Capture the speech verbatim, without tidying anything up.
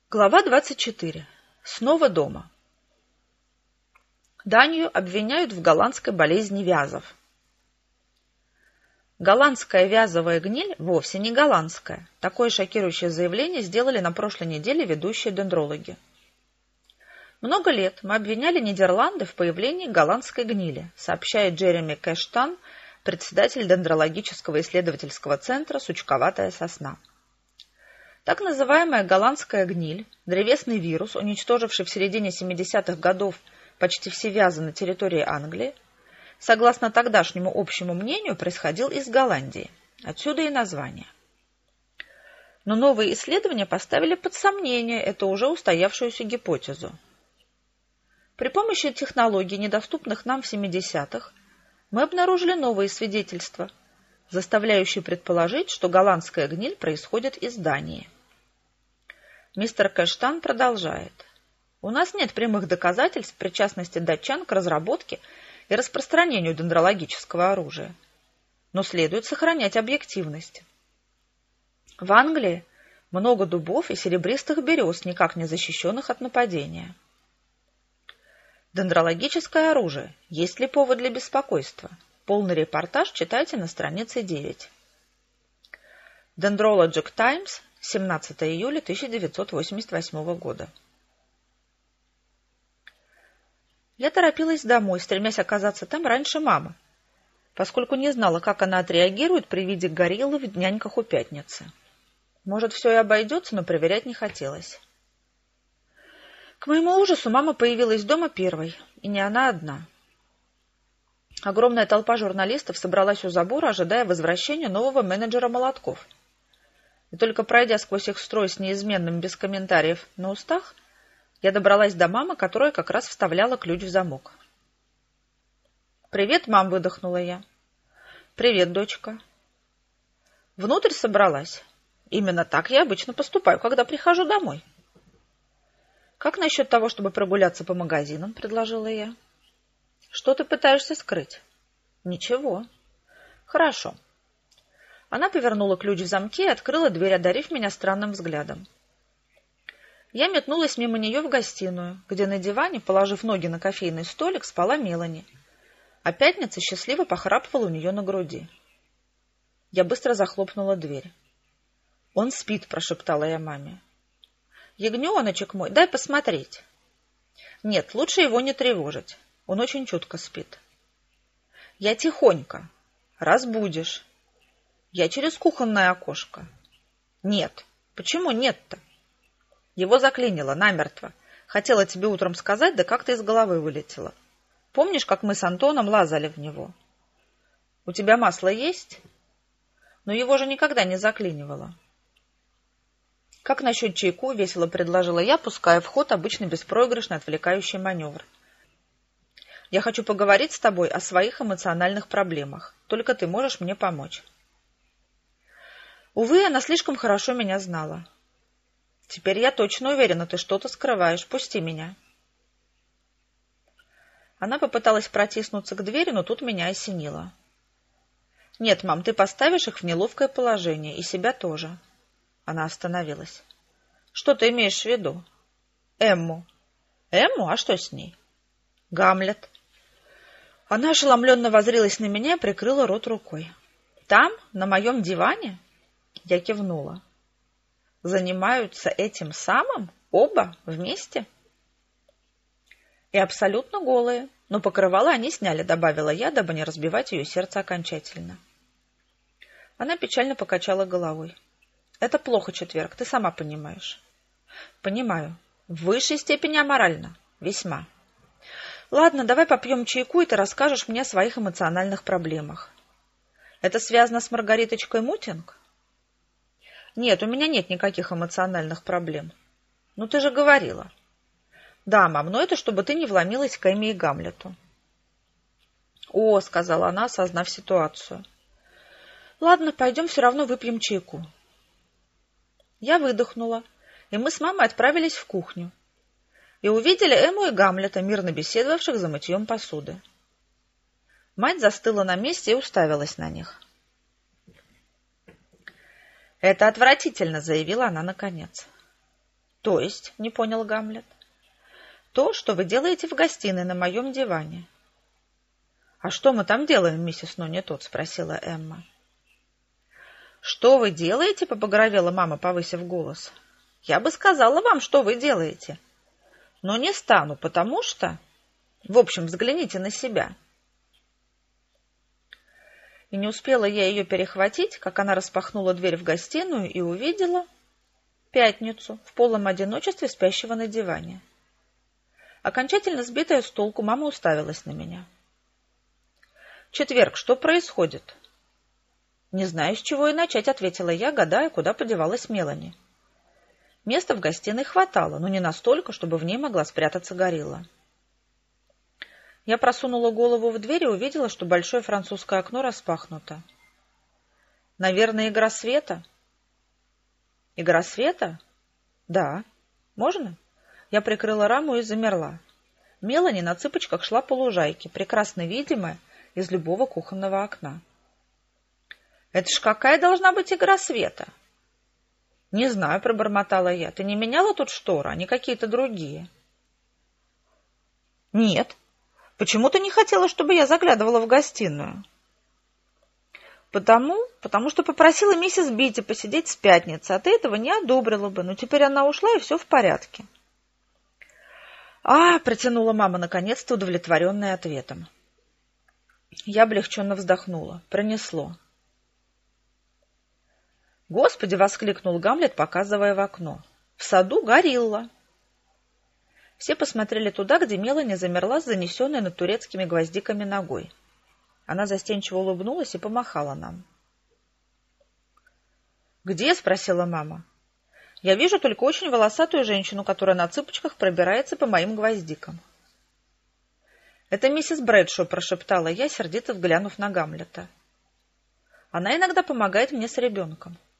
Глава двадцать четыре. Снова дома. Данию обвиняют в голландской болезни вязов. Голландская вязовая гниль вовсе не голландская. Такое шокирующее заявление сделали на прошлой неделе ведущие дендрологи. Много лет мы обвиняли Нидерланды в появлении голландской гнили, сообщает Джереми Кэштан, председатель дендрологического исследовательского центра «Сучковатая сосна». Так называемая голландская гниль, древесный вирус, уничтоживший в середине семидесятых годов почти все вязы на территории Англии, согласно тогдашнему общему мнению, происходил из Голландии. Отсюда и название. Но новые исследования поставили под сомнение эту уже устоявшуюся гипотезу. При помощи технологий, недоступных нам в семидесятых, мы обнаружили новые свидетельства, заставляющие предположить, что голландская гниль происходит из Дании. Мистер Кэштан продолжает. У нас нет прямых доказательств причастности датчан к разработке и распространению дендрологического оружия, но следует сохранять объективность. В Англии много дубов и серебристых берез, никак не защищенных от нападения. Дендрологическое оружие. Есть ли повод для беспокойства? Полный репортаж читайте на странице девять. Dendrologic Times, семнадцатого июля тысяча девятьсот восемьдесят восьмого года. Я торопилась домой, стремясь оказаться там раньше мамы, поскольку не знала, как она отреагирует при виде гориллы в няньках у Пятницы. Может, все и обойдется, но проверять не хотелось. К моему ужасу мама появилась дома первой, и не она одна. Огромная толпа журналистов собралась у забора, ожидая возвращения нового менеджера молотков. И только пройдя сквозь их строй с неизменным без комментариев на устах, я добралась до мамы, которая как раз вставляла ключ в замок. «Привет, мам!» — выдохнула я. «Привет, дочка!» «Внутрь собралась. Именно так я обычно поступаю, когда прихожу домой». «Как насчет того, чтобы прогуляться по магазинам?» — предложила я. «Что ты пытаешься скрыть?» «Ничего». «Хорошо». Она повернула ключ в замке и открыла дверь, одарив меня странным взглядом. Я метнулась мимо нее в гостиную, где на диване, положив ноги на кофейный столик, спала Мелани, а Пятница счастливо похрапывала у нее на груди. Я быстро захлопнула дверь. «Он спит», — прошептала я маме. «Ягненочек мой, дай посмотреть». «Нет, лучше его не тревожить. Он очень чутко спит». «Я тихонько. Разбудишь». «Я через кухонное окошко». «Нет». «Почему нет-то?» «Его заклинило намертво. Хотела тебе утром сказать, да как-то из головы вылетело. Помнишь, как мы с Антоном лазали в него?» «У тебя масло есть?» «Но его же никогда не заклинивало». «Как насчет чайку?» — весело предложила я, пуская в ход обычно беспроигрышный отвлекающий маневр. «Я хочу поговорить с тобой о своих эмоциональных проблемах. Только ты можешь мне помочь». Увы, она слишком хорошо меня знала. «Теперь я точно уверена, ты что-то скрываешь. Пусти меня». Она попыталась протиснуться к двери, но тут меня осенило. «Нет, мам, ты поставишь их в неловкое положение, и себя тоже». Она остановилась. «Что ты имеешь в виду?» «Эмму». «Эмму? А что с ней?» «Гамлет». Она ошеломленно воззрелась на меня и прикрыла рот рукой. «Там, на моем диване?» Я кивнула. «Занимаются этим самым? Оба? Вместе?» «И абсолютно голые. Но покрывало они сняли», — добавила я, дабы не разбивать ее сердце окончательно. Она печально покачала головой. «Это плохо, Четверг, ты сама понимаешь». «Понимаю. В высшей степени аморально. Весьма. Ладно, давай попьем чайку, и ты расскажешь мне о своих эмоциональных проблемах. Это связано с Маргариточкой Мутинг?» «Нет, у меня нет никаких эмоциональных проблем». «Ну, ты же говорила». «Да, мам, но это чтобы ты не вломилась к Эмме и Гамлету». «О», — сказала она, осознав ситуацию. «Ладно, пойдем все равно выпьем чайку». Я выдохнула, и мы с мамой отправились в кухню. И увидели Эмму и Гамлета, мирно беседовавших за мытьем посуды. Мать застыла на месте и уставилась на них. «Это отвратительно», — заявила она наконец. То есть, не понял Гамлет. То, что вы делаете в гостиной на моем диване. А что мы там делаем, миссис Нонни-Тодд? Спросила Эмма. Что вы делаете? Побагровела мама, повысив голос. Я бы сказала вам, что вы делаете. Но не стану, потому что... В общем, взгляните на себя. И не успела я ее перехватить, как она распахнула дверь в гостиную и увидела Пятницу в полном одиночестве спящего на диване. Окончательно сбитая с толку, мама уставилась на меня. «Четверг, что происходит?» «Не знаю, с чего и начать», — ответила я, гадая, куда подевалась Мелани. Места в гостиной хватало, но не настолько, чтобы в ней могла спрятаться горилла. Я просунула голову в дверь и увидела, что большое французское окно распахнуто. «Наверное, игра света?» «Игра света?» «Да. Можно?» Я прикрыла раму и замерла. Мелани на цыпочках шла по лужайке, прекрасно видимая из любого кухонного окна. «Это ж какая должна быть игра света?» «Не знаю», — пробормотала я. «Ты не меняла тут шторы, они какие-то другие?» «Нет. Почему ты не хотела, чтобы я заглядывала в гостиную?» «Потому, потому что попросила миссис Битти посидеть с пятницы, а ты этого не одобрила бы, но теперь она ушла, и все в порядке». «А!» — протянула мама, наконец-то удовлетворенная ответом. Я облегченно вздохнула. Пронесло. «Господи!» — воскликнул Гамлет, показывая в окно. «В саду горилла!» Все посмотрели туда, где Мелани замерла с занесенной над турецкими гвоздиками ногой. Она застенчиво улыбнулась и помахала нам. «Где?» — спросила мама. «Я вижу только очень волосатую женщину, которая на цыпочках пробирается по моим гвоздикам». «Это миссис Брэдшоу», — прошептала я, сердито взглянув на Гамлета. «Она иногда помогает мне с ребенком».